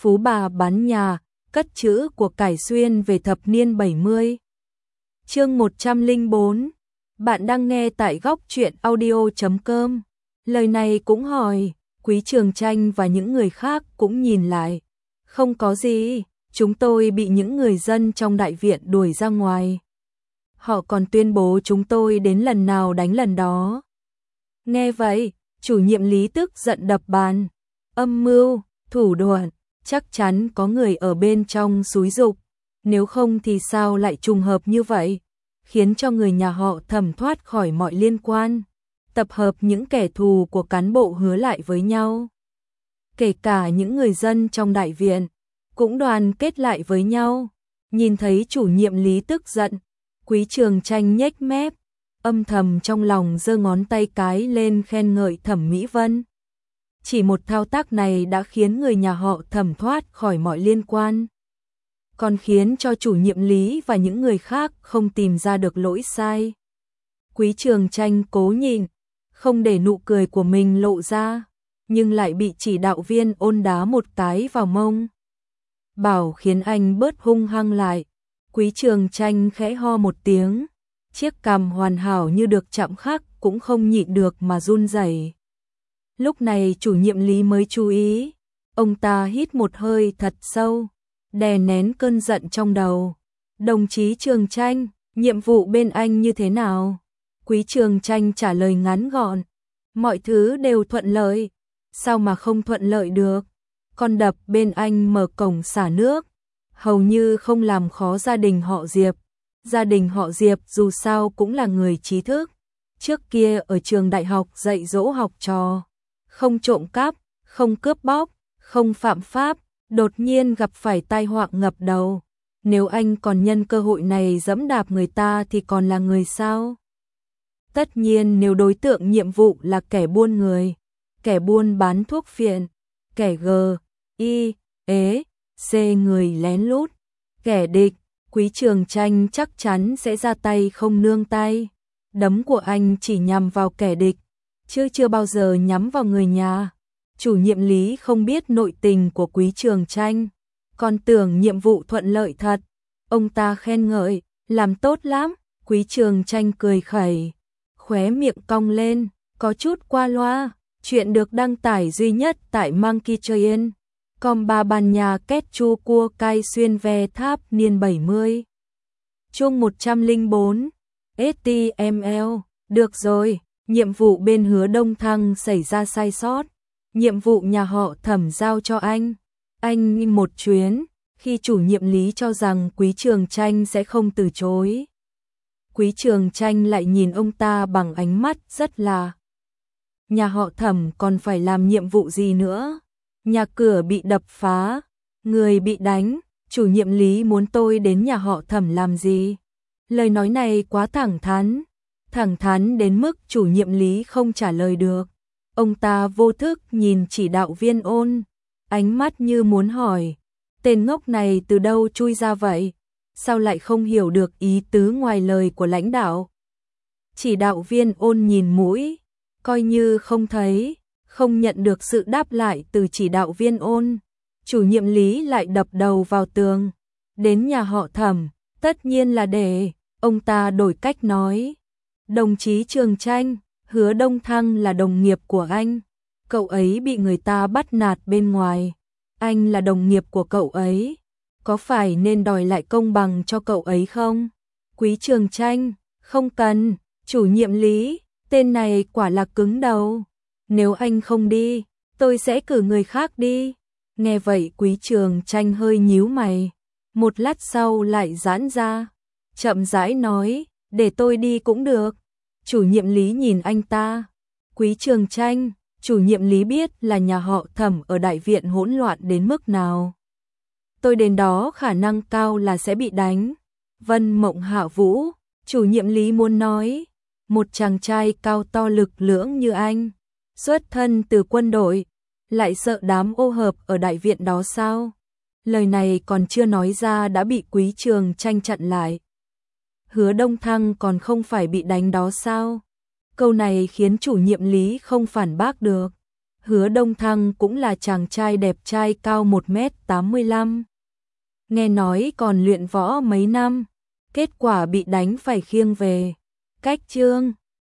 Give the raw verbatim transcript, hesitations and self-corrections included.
Phú bà bán nhà, cất trữ của cải xuyên về thập niên bảy mươi. Chương một trăm lẻ bốn. Bạn đang nghe tại góc truyện audio chấm com. Lời này cũng hỏi, Quý Trường Chanh và những người khác cũng nhìn lại. Không có gì, chúng tôi bị những người dân trong đại viện đuổi ra ngoài. Họ còn tuyên bố chúng tôi đến lần nào đánh lần đó. Nghe vậy, chủ nhiệm Lý tức giận đập bàn. Âm mưu, thủ đoạn, chắc chắn có người ở bên trong xúi giục. Nếu không thì sao lại trùng hợp như vậy, khiến cho người nhà họ Thẩm thoát khỏi mọi liên quan, tập hợp những kẻ thù của cán bộ Hứa lại với nhau. Kể cả những người dân trong đại viện, cũng đoàn kết lại với nhau. Nhìn thấy chủ nhiệm Lý tức giận, Quý Trường Chanh nhếch mép, âm thầm trong lòng giơ ngón tay cái lên khen ngợi Thẩm Mỹ Vân. Chỉ một thao tác này đã khiến người nhà họ Thẩm thoát khỏi mọi liên quan, còn khiến cho chủ nhiệm Lý và những người khác không tìm ra được lỗi sai. Quý Trường Chanh cố nhịn, không để nụ cười của mình lộ ra, nhưng lại bị chỉ đạo viên Ôn đá một cái vào mông, bảo khiến anh bớt hung hăng lại. Quý Trường Chanh khẽ ho một tiếng, chiếc cằm hoàn hảo như được chạm khắc cũng không nhịn được mà run rẩy. Lúc này chủ nhiệm Lý mới chú ý, ông ta hít một hơi thật sâu, đè nén cơn giận trong đầu. Đồng chí Trường Chanh, nhiệm vụ bên anh như thế nào? Quý Trường Chanh trả lời ngắn gọn, mọi thứ đều thuận lợi. Sao mà không thuận lợi được? Con đập bên anh mở cổng xả nước, hầu như không làm khó gia đình họ Diệp. Gia đình họ Diệp dù sao cũng là người trí thức, trước kia ở trường đại học dạy dỗ học trò, không trộm cắp, không cướp bóc, không phạm pháp, đột nhiên gặp phải tai họa ngập đầu. Nếu anh còn nhân cơ hội này giẫm đạp người ta thì còn là người sao? Tất nhiên nếu đối tượng nhiệm vụ là kẻ buôn người, kẻ buôn bán thuốc phiện, kẻ G, I, ế, C người lén lút, kẻ địch, Quý Trường Chanh chắc chắn sẽ ra tay không nương tay. Đấm của anh chỉ nhằm vào kẻ địch, chứ chưa bao giờ nhắm vào người nhà. Chủ nhiệm Lý không biết nội tình của Quý Trường Chanh, còn tưởng nhiệm vụ thuận lợi thật. Ông ta khen ngợi, làm tốt lắm. Quý Trường Chanh cười khẩy, khóe miệng cong lên, có chút qua loa. Chuyện được đăng tải duy nhất tại Monkey Train. Com ba bàn nhà kết chu cua cay xuyên ve tháp niên bảy mươi. Chương một trăm lẻ bốn. ét tê em lờ. Được rồi, nhiệm vụ bên Hứa Đông Thăng xảy ra sai sót. Nhiệm vụ nhà họ Thẩm giao cho anh. Anh đi một chuyến, khi chủ nhiệm Lý cho rằng Quý Trường Chanh sẽ không từ chối. Quý Trường Chanh lại nhìn ông ta bằng ánh mắt rất là. Nhà họ Thẩm còn phải làm nhiệm vụ gì nữa? Nhà cửa bị đập phá, người bị đánh, chủ nhiệm Lý muốn tôi đến nhà họ Thẩm làm gì? Lời nói này quá thẳng thắn, thẳng thắn đến mức chủ nhiệm Lý không trả lời được. Ông ta vô thức nhìn chỉ đạo viên Ôn, ánh mắt như muốn hỏi, tên ngốc này từ đâu chui ra vậy? Sao lại không hiểu được ý tứ ngoài lời của lãnh đạo? Chỉ đạo viên Ôn nhìn mũi, coi như không thấy, không nhận được sự đáp lại từ chỉ đạo viên Ôn. Chủ nhiệm Lý lại đập đầu vào tường. Đến nhà họ Thẩm, tất nhiên là để, ông ta đổi cách nói. Đồng chí Trường Chanh, Hứa Đông Thăng là đồng nghiệp của anh. Cậu ấy bị người ta bắt nạt bên ngoài. Anh là đồng nghiệp của cậu ấy. Có phải nên đòi lại công bằng cho cậu ấy không? Quý Trường Chanh, không cần. Chủ nhiệm Lý, tên này quả là cứng đầu. Nếu anh không đi, tôi sẽ cử người khác đi. Nghe vậy Quý Trường Chanh hơi nhíu mày. Một lát sau lại giãn ra, chậm rãi nói, để tôi đi cũng được. Chủ nhiệm Lý nhìn anh ta. Quý Trường Chanh, chủ nhiệm Lý biết là nhà họ Thẩm ở đại viện hỗn loạn đến mức nào. Tôi đến đó khả năng cao là sẽ bị đánh. Vân Mộng Hạ Vũ, chủ nhiệm Lý muốn nói, một chàng trai cao to lực lưỡng như anh, xuất thân từ quân đội, lại sợ đám ô hợp ở đại viện đó sao? Lời này còn chưa nói ra đã bị Quý Trường Chanh chặn lại. Hứa Đông Thăng còn không phải bị đánh đó sao? Câu này khiến chủ nhiệm Lý không phản bác được. Hứa Đông Thăng cũng là chàng trai đẹp trai cao một mét tám mươi lăm. Nghe nói còn luyện võ mấy năm, kết quả bị đánh phải khiêng về. Cách chương